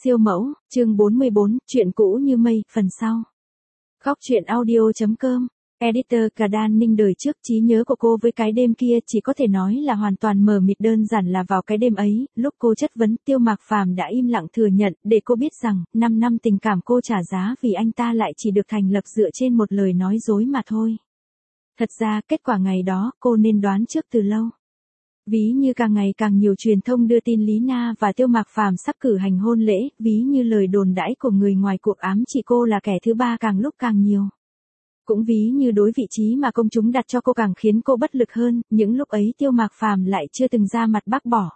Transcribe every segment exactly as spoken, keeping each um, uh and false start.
Siêu mẫu, chương bốn mươi bốn, chuyện cũ như mây, phần sau. Góc truyện audio.com, Editor Cà Đan Ninh đời trước trí nhớ của cô với cái đêm kia chỉ có thể nói là hoàn toàn mờ mịt, đơn giản là vào cái đêm ấy, lúc cô chất vấn, Tiêu Mạc Phàm đã im lặng thừa nhận, để cô biết rằng, năm năm tình cảm cô trả giá vì anh ta lại chỉ được thành lập dựa trên một lời nói dối mà thôi. Thật ra, kết quả ngày đó, cô nên đoán trước từ lâu. Ví như càng ngày càng nhiều truyền thông đưa tin Lý Na và Tiêu Mạc Phàm sắp cử hành hôn lễ, ví như lời đồn đãi của người ngoài cuộc ám chỉ cô là kẻ thứ ba càng lúc càng nhiều. Cũng ví như đối vị trí mà công chúng đặt cho cô càng khiến cô bất lực hơn, những lúc ấy Tiêu Mạc Phàm lại chưa từng ra mặt bác bỏ.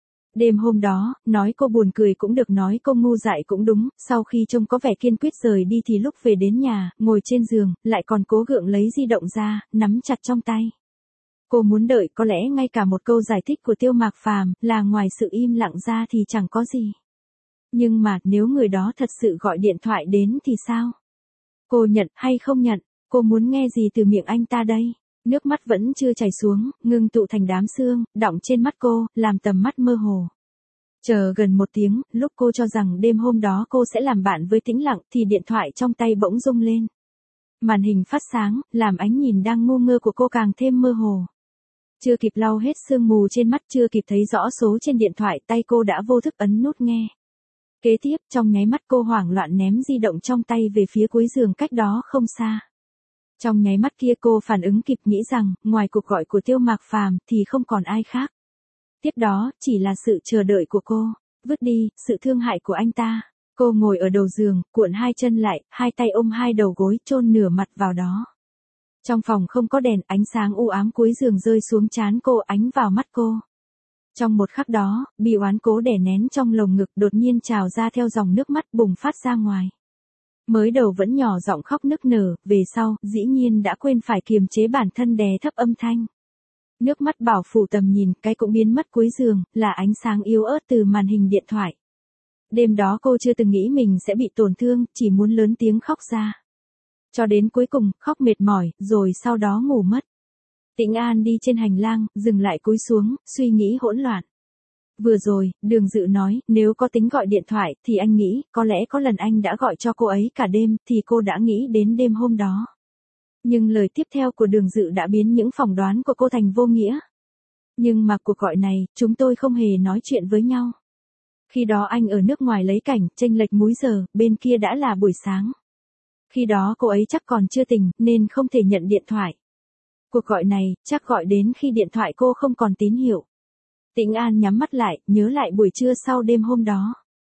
Đêm hôm đó, nói cô buồn cười cũng được, nói cô ngu dại cũng đúng, sau khi trông có vẻ kiên quyết rời đi thì lúc về đến nhà, ngồi trên giường, lại còn cố gượng lấy di động ra, nắm chặt trong tay. Cô muốn đợi có lẽ ngay cả một câu giải thích của Tiêu Mạc Phàm là ngoài sự im lặng ra thì chẳng có gì. Nhưng mà nếu người đó thật sự gọi điện thoại đến thì sao? Cô nhận hay không nhận? Cô muốn nghe gì từ miệng anh ta đây? Nước mắt vẫn chưa chảy xuống, ngưng tụ thành đám sương, đọng trên mắt cô, làm tầm mắt mơ hồ. Chờ gần một tiếng, lúc cô cho rằng đêm hôm đó cô sẽ làm bạn với tĩnh lặng thì điện thoại trong tay bỗng rung lên. Màn hình phát sáng, làm ánh nhìn đang ngu ngơ của cô càng thêm mơ hồ. Chưa kịp lau hết sương mù trên mắt, chưa kịp thấy rõ số trên điện thoại, tay cô đã vô thức ấn nút nghe. Kế tiếp, trong nháy mắt cô hoảng loạn ném di động trong tay về phía cuối giường cách đó không xa. Trong nháy mắt kia cô phản ứng kịp, nghĩ rằng, ngoài cuộc gọi của Tiêu Mạc Phàm thì không còn ai khác. Tiếp đó, chỉ là sự chờ đợi của cô, vứt đi, sự thương hại của anh ta. Cô ngồi ở đầu giường, cuộn hai chân lại, hai tay ôm hai đầu gối, chôn nửa mặt vào đó. Trong phòng không có đèn, ánh sáng u ám cuối giường rơi xuống trán cô, ánh vào mắt cô. Trong một khắc đó, bi oán cố đè nén trong lồng ngực đột nhiên trào ra theo dòng nước mắt bùng phát ra ngoài. Mới đầu vẫn nhỏ giọng khóc nức nở, về sau, dĩ nhiên đã quên phải kiềm chế bản thân đè thấp âm thanh. Nước mắt bảo phủ tầm nhìn, cái cũng biến mất cuối giường, là ánh sáng yếu ớt từ màn hình điện thoại. Đêm đó cô chưa từng nghĩ mình sẽ bị tổn thương, chỉ muốn lớn tiếng khóc ra. Cho đến cuối cùng, khóc mệt mỏi, rồi sau đó ngủ mất. Tĩnh An đi trên hành lang, dừng lại cúi xuống, suy nghĩ hỗn loạn. Vừa rồi, Đường Dự nói, nếu có tính gọi điện thoại, thì anh nghĩ, có lẽ có lần anh đã gọi cho cô ấy cả đêm, thì cô đã nghĩ đến đêm hôm đó. Nhưng lời tiếp theo của Đường Dự đã biến những phỏng đoán của cô thành vô nghĩa. Nhưng mà cuộc gọi này, chúng tôi không hề nói chuyện với nhau. Khi đó anh ở nước ngoài lấy cảnh, chênh lệch múi giờ, bên kia đã là buổi sáng. Khi đó cô ấy chắc còn chưa tỉnh, nên không thể nhận điện thoại. Cuộc gọi này, chắc gọi đến khi điện thoại cô không còn tín hiệu. Tĩnh An nhắm mắt lại, nhớ lại buổi trưa sau đêm hôm đó.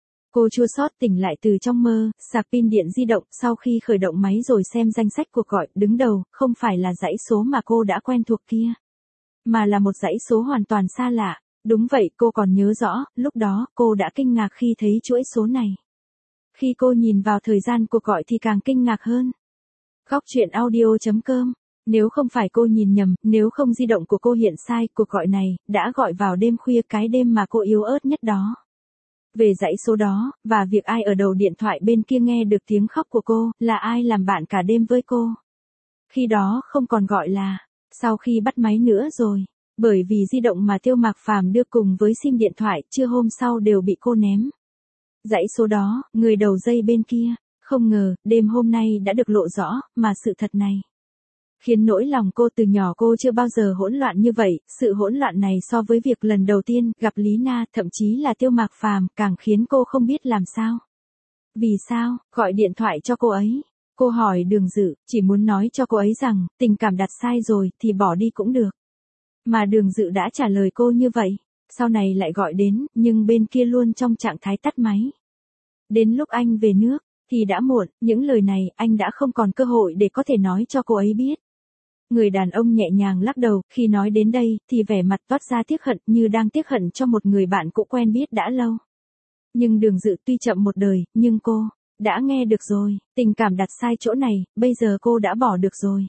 Cô chua xót tỉnh lại từ trong mơ, sạc pin điện di động, sau khi khởi động máy rồi xem danh sách cuộc gọi, đứng đầu, không phải là dãy số mà cô đã quen thuộc kia. Mà là một dãy số hoàn toàn xa lạ. Đúng vậy, cô còn nhớ rõ, lúc đó, cô đã kinh ngạc khi thấy chuỗi số này. Khi cô nhìn vào thời gian cuộc gọi thì càng kinh ngạc hơn. Góc truyện audio.com, nếu không phải cô nhìn nhầm, nếu không di động của cô hiện sai, cuộc gọi này, đã gọi vào đêm khuya, cái đêm mà cô yếu ớt nhất đó. Về dãy số đó, và việc ai ở đầu điện thoại bên kia nghe được tiếng khóc của cô, là ai làm bạn cả đêm với cô. Khi đó không còn gọi là, sau khi bắt máy nữa rồi, bởi vì di động mà Tiêu Mạc Phàm đưa cùng với sim điện thoại, trưa hôm sau đều bị cô ném. Dãy số đó, người đầu dây bên kia, không ngờ, đêm hôm nay đã được lộ rõ, mà sự thật này khiến nỗi lòng cô, từ nhỏ cô chưa bao giờ hỗn loạn như vậy, sự hỗn loạn này so với việc lần đầu tiên gặp Lý Na, thậm chí là Tiêu Mạc Phàm, càng khiến cô không biết làm sao. Vì sao, gọi điện thoại cho cô ấy? Cô hỏi Đường Dự, chỉ muốn nói cho cô ấy rằng, tình cảm đặt sai rồi, thì bỏ đi cũng được. Mà Đường Dự đã trả lời cô như vậy, sau này lại gọi đến, nhưng bên kia luôn trong trạng thái tắt máy. Đến lúc anh về nước, thì đã muộn, những lời này, anh đã không còn cơ hội để có thể nói cho cô ấy biết. Người đàn ông nhẹ nhàng lắc đầu, khi nói đến đây, thì vẻ mặt toát ra tiếc hận, như đang tiếc hận cho một người bạn cũ quen biết đã lâu. Nhưng Đường Dự tuy chậm một đời, nhưng cô đã nghe được rồi, tình cảm đặt sai chỗ này, bây giờ cô đã bỏ được rồi.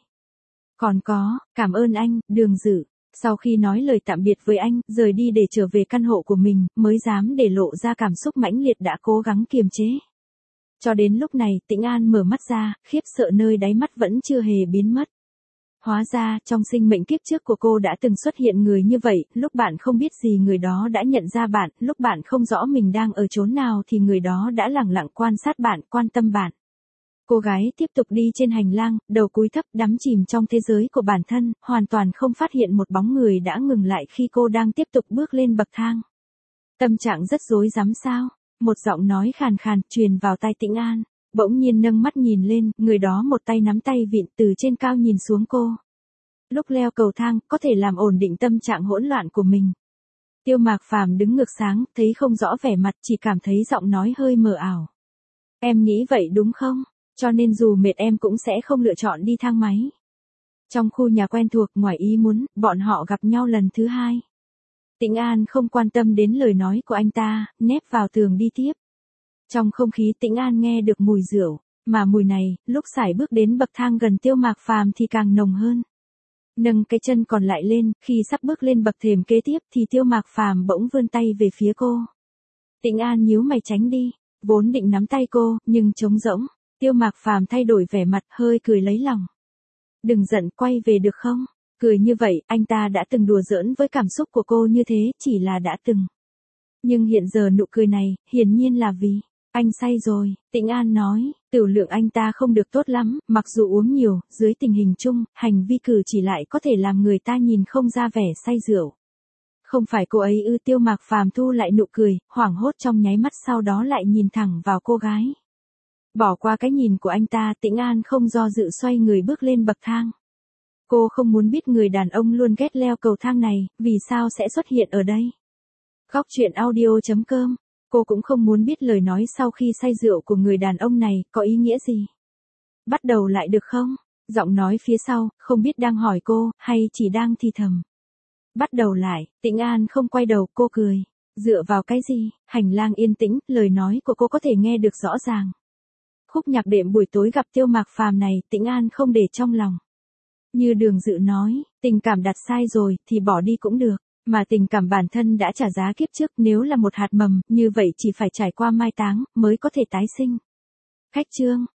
Còn có, cảm ơn anh, Đường Dự. Sau khi nói lời tạm biệt với anh, rời đi để trở về căn hộ của mình, mới dám để lộ ra cảm xúc mãnh liệt đã cố gắng kiềm chế. Cho đến lúc này, Tĩnh An mở mắt ra, khiếp sợ nơi đáy mắt vẫn chưa hề biến mất. Hóa ra, trong sinh mệnh kiếp trước của cô đã từng xuất hiện người như vậy, lúc bạn không biết gì người đó đã nhận ra bạn, lúc bạn không rõ mình đang ở chốn nào thì người đó đã lẳng lặng quan sát bạn, quan tâm bạn. Cô gái tiếp tục đi trên hành lang, đầu cúi thấp đắm chìm trong thế giới của bản thân, hoàn toàn không phát hiện một bóng người đã ngừng lại khi cô đang tiếp tục bước lên bậc thang. Tâm trạng rất rối rắm sao? Một giọng nói khàn khàn truyền vào tai Tĩnh An. Bỗng nhiên nâng mắt nhìn lên, người đó một tay nắm tay vịn từ trên cao nhìn xuống cô. Lúc leo cầu thang, có thể làm ổn định tâm trạng hỗn loạn của mình. Tiêu Mạc Phàm đứng ngược sáng, thấy không rõ vẻ mặt, chỉ cảm thấy giọng nói hơi mờ ảo. Em nghĩ vậy đúng không? Cho nên dù mệt em cũng sẽ không lựa chọn đi thang máy. Trong khu nhà quen thuộc, ngoài ý muốn, bọn họ gặp nhau lần thứ hai. Tĩnh An không quan tâm đến lời nói của anh ta, nép vào tường đi tiếp. Trong không khí Tĩnh An nghe được mùi rượu, mà mùi này, lúc sải bước đến bậc thang gần Tiêu Mạc Phàm thì càng nồng hơn. Nâng cái chân còn lại lên, khi sắp bước lên bậc thềm kế tiếp thì Tiêu Mạc Phàm bỗng vươn tay về phía cô. Tĩnh An nhíu mày tránh đi, vốn định nắm tay cô, nhưng trống rỗng. Tiêu Mạc Phàm thay đổi vẻ mặt, hơi cười lấy lòng. Đừng giận, quay về được không? Cười như vậy, anh ta đã từng đùa giỡn với cảm xúc của cô như thế, chỉ là đã từng. Nhưng hiện giờ nụ cười này, hiển nhiên là vì anh say rồi, Tĩnh An nói, tiểu lượng anh ta không được tốt lắm, mặc dù uống nhiều, dưới tình hình chung, hành vi cử chỉ lại có thể làm người ta nhìn không ra vẻ say rượu. Không phải cô ấy ư? Tiêu Mạc Phàm thu lại nụ cười, hoảng hốt trong nháy mắt, sau đó lại nhìn thẳng vào cô gái. Bỏ qua cái nhìn của anh ta, Tĩnh An không do dự xoay người bước lên bậc thang. Cô không muốn biết người đàn ông luôn ghét leo cầu thang này, vì sao sẽ xuất hiện ở đây. Góc truyện audio chấm com. Cô cũng không muốn biết lời nói sau khi say rượu của người đàn ông này có ý nghĩa gì. Bắt đầu lại được không? Giọng nói phía sau, không biết đang hỏi cô, hay chỉ đang thì thầm. Bắt đầu lại, Tĩnh An không quay đầu, cô cười. Dựa vào cái gì? Hành lang yên tĩnh, lời nói của cô có thể nghe được rõ ràng. Khúc nhạc đệm buổi tối gặp Tiêu Mạc Phàm này, Tĩnh An không để trong lòng. Như Đường Dự nói, tình cảm đặt sai rồi, thì bỏ đi cũng được. Mà tình cảm bản thân đã trả giá kiếp trước, nếu là một hạt mầm, như vậy chỉ phải trải qua mai táng, mới có thể tái sinh. Khách chương.